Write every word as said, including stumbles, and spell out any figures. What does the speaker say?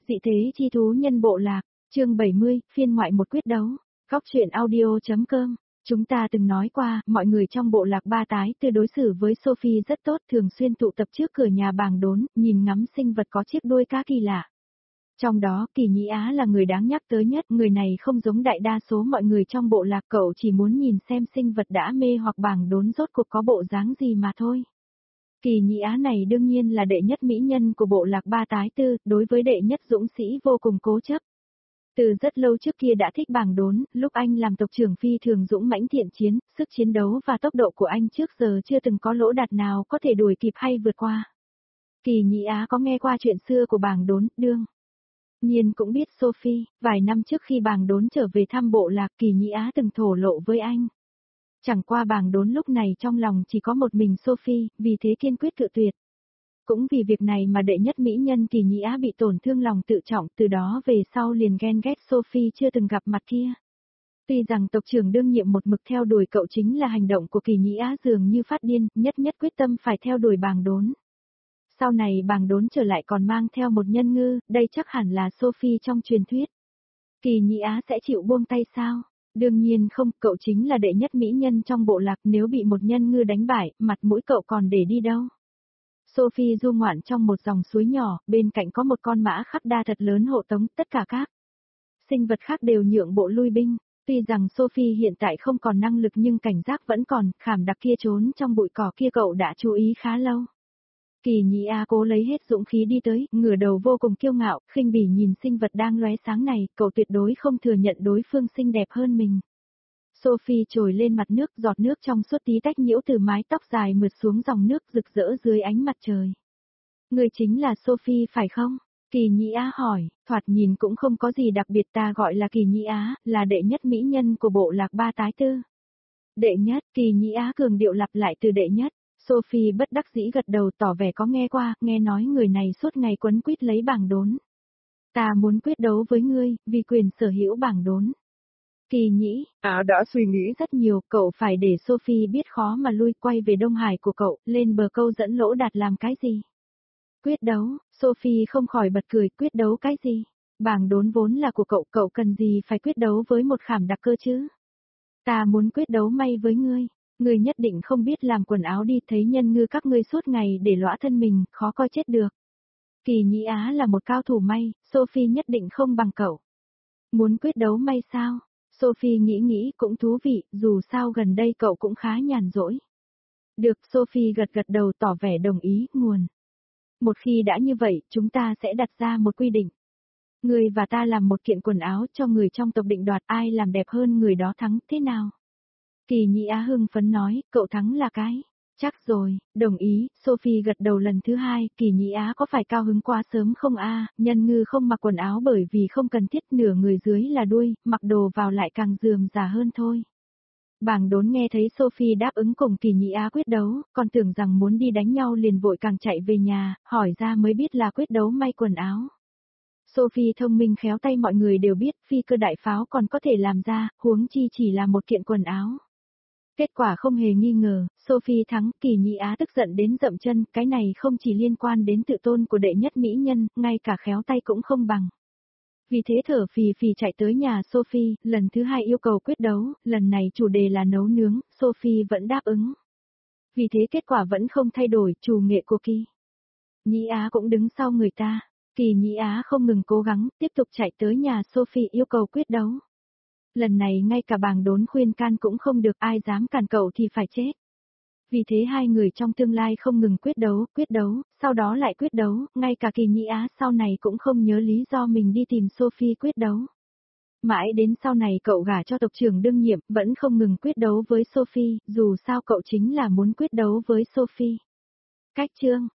Dị thế chi thú nhân bộ lạc, chương bảy mươi, phiên ngoại một quyết đấu, góc truyện audio.com. Chúng ta từng nói qua, mọi người trong bộ lạc ba tái tư đối xử với Sophie rất tốt, thường xuyên tụ tập trước cửa nhà bàng đốn, nhìn ngắm sinh vật có chiếc đuôi cá kỳ lạ. Trong đó, Kỳ Nhĩ Á là người đáng nhắc tới nhất, người này không giống đại đa số mọi người trong bộ lạc, cậu chỉ muốn nhìn xem sinh vật đã mê hoặc bàng đốn rốt cuộc có bộ dáng gì mà thôi. Kỳ Nhĩ Á này đương nhiên là đệ nhất mỹ nhân của bộ lạc ba tái tư, đối với đệ nhất dũng sĩ vô cùng cố chấp. Từ rất lâu trước kia đã thích bàng đốn, lúc anh làm tộc trưởng phi thường dũng mãnh thiện chiến, sức chiến đấu và tốc độ của anh trước giờ chưa từng có lỗ đạt nào có thể đuổi kịp hay vượt qua. Kỳ Nhĩ Á có nghe qua chuyện xưa của bàng đốn, đương nhiên cũng biết Sophie, vài năm trước khi bàng đốn trở về thăm bộ lạc, Kỳ Nhĩ Á từng thổ lộ với anh. Chẳng qua bàng đốn lúc này trong lòng chỉ có một mình Sophie, vì thế kiên quyết cự tuyệt. Cũng vì việc này mà đệ nhất mỹ nhân Kỳ Nhĩ Á bị tổn thương lòng tự trọng, từ đó về sau liền ghen ghét Sophie chưa từng gặp mặt kia. Tuy rằng tộc trưởng đương nhiệm một mực theo đuổi cậu chính là hành động của Kỳ Nhĩ Á dường như phát điên, nhất nhất quyết tâm phải theo đuổi bàng đốn. Sau này bàng đốn trở lại còn mang theo một nhân ngư, đây chắc hẳn là Sophie trong truyền thuyết. Kỳ Nhĩ Á sẽ chịu buông tay sao? Đương nhiên không, cậu chính là đệ nhất mỹ nhân trong bộ lạc, nếu bị một nhân ngư đánh bại, mặt mũi cậu còn để đi đâu. Sophie du ngoạn trong một dòng suối nhỏ, bên cạnh có một con mã khắc đa thật lớn hộ tống, tất cả các sinh vật khác đều nhượng bộ lui binh. Tuy rằng Sophie hiện tại không còn năng lực nhưng cảnh giác vẫn còn, khảm đặc kia trốn trong bụi cỏ kia cậu đã chú ý khá lâu. Kỳ Nhĩ Á cố lấy hết dũng khí đi tới, ngửa đầu vô cùng kiêu ngạo, khinh bỉ nhìn sinh vật đang lóe sáng này, cậu tuyệt đối không thừa nhận đối phương xinh đẹp hơn mình. Sophie trồi lên mặt nước, giọt nước trong suốt tí tách nhiễu từ mái tóc dài mượt xuống dòng nước rực rỡ dưới ánh mặt trời. Người chính là Sophie phải không? Kỳ Nhĩ Á hỏi, thoạt nhìn cũng không có gì đặc biệt, ta gọi là Kỳ Nhĩ Á, là đệ nhất mỹ nhân của bộ lạc ba tái tư. Đệ nhất, Kỳ Nhĩ Á cường điệu lặp lại từ đệ nhất. Sophie bất đắc dĩ gật đầu tỏ vẻ có nghe qua, nghe nói người này suốt ngày quấn quýt lấy bàng đốn. Ta muốn quyết đấu với ngươi, vì quyền sở hữu bàng đốn. Kỳ Nhĩ Á đã suy nghĩ rất nhiều, cậu phải để Sophie biết khó mà lui, quay về Đông Hải của cậu, lên bờ câu dẫn lỗ đạt làm cái gì? Quyết đấu, Sophie không khỏi bật cười, quyết đấu cái gì? Bàng đốn vốn là của cậu, cậu cần gì phải quyết đấu với một khảm đặc cơ chứ? Ta muốn quyết đấu may với ngươi. Ngươi nhất định không biết làm quần áo đi, thấy nhân ngư các ngươi suốt ngày để lõa thân mình, khó coi chết được. Kỳ Nhĩ Á là một cao thủ may, Sophie nhất định không bằng cậu. Muốn quyết đấu may sao? Sophie nghĩ nghĩ cũng thú vị, dù sao gần đây cậu cũng khá nhàn rỗi. Được, Sophie gật gật đầu tỏ vẻ đồng ý, nguồn. Một khi đã như vậy, chúng ta sẽ đặt ra một quy định. Ngươi và ta làm một kiện quần áo cho người trong tộc định đoạt, ai làm đẹp hơn người đó thắng, thế nào? Kỳ Nhĩ Á hưng phấn nói, cậu thắng là cái. Chắc rồi, đồng ý, Sophie gật đầu lần thứ hai, Kỳ Nhĩ Á có phải cao hứng quá sớm không a? Nhân ngư không mặc quần áo bởi vì không cần thiết, nửa người dưới là đuôi, mặc đồ vào lại càng rườm rà hơn thôi. Bàng đốn nghe thấy Sophie đáp ứng cùng Kỳ Nhĩ Á quyết đấu, còn tưởng rằng muốn đi đánh nhau liền vội càng chạy về nhà, hỏi ra mới biết là quyết đấu may quần áo. Sophie thông minh khéo tay, mọi người đều biết, phi cơ đại pháo còn có thể làm ra, huống chi chỉ là một kiện quần áo. Kết quả không hề nghi ngờ, Sophie thắng, Kỳ Nhĩ Á tức giận đến dậm chân, cái này không chỉ liên quan đến tự tôn của đệ nhất mỹ nhân, ngay cả khéo tay cũng không bằng. Vì thế thở phì phì chạy tới nhà Sophie, lần thứ hai yêu cầu quyết đấu, lần này chủ đề là nấu nướng, Sophie vẫn đáp ứng. Vì thế kết quả vẫn không thay đổi, chủ nghệ của Kỳ Nhĩ Á cũng đứng sau người ta. Kỳ Nhĩ Á không ngừng cố gắng, tiếp tục chạy tới nhà Sophie yêu cầu quyết đấu. Lần này ngay cả bàng đốn khuyên can cũng không được, ai dám cản cậu thì phải chết. Vì thế hai người trong tương lai không ngừng quyết đấu, quyết đấu, sau đó lại quyết đấu, ngay cả Kỳ Nhĩ Á sau này cũng không nhớ lý do mình đi tìm Sophie quyết đấu. Mãi đến sau này cậu gả cho tộc trưởng đương nhiệm, vẫn không ngừng quyết đấu với Sophie, dù sao cậu chính là muốn quyết đấu với Sophie. Cách chương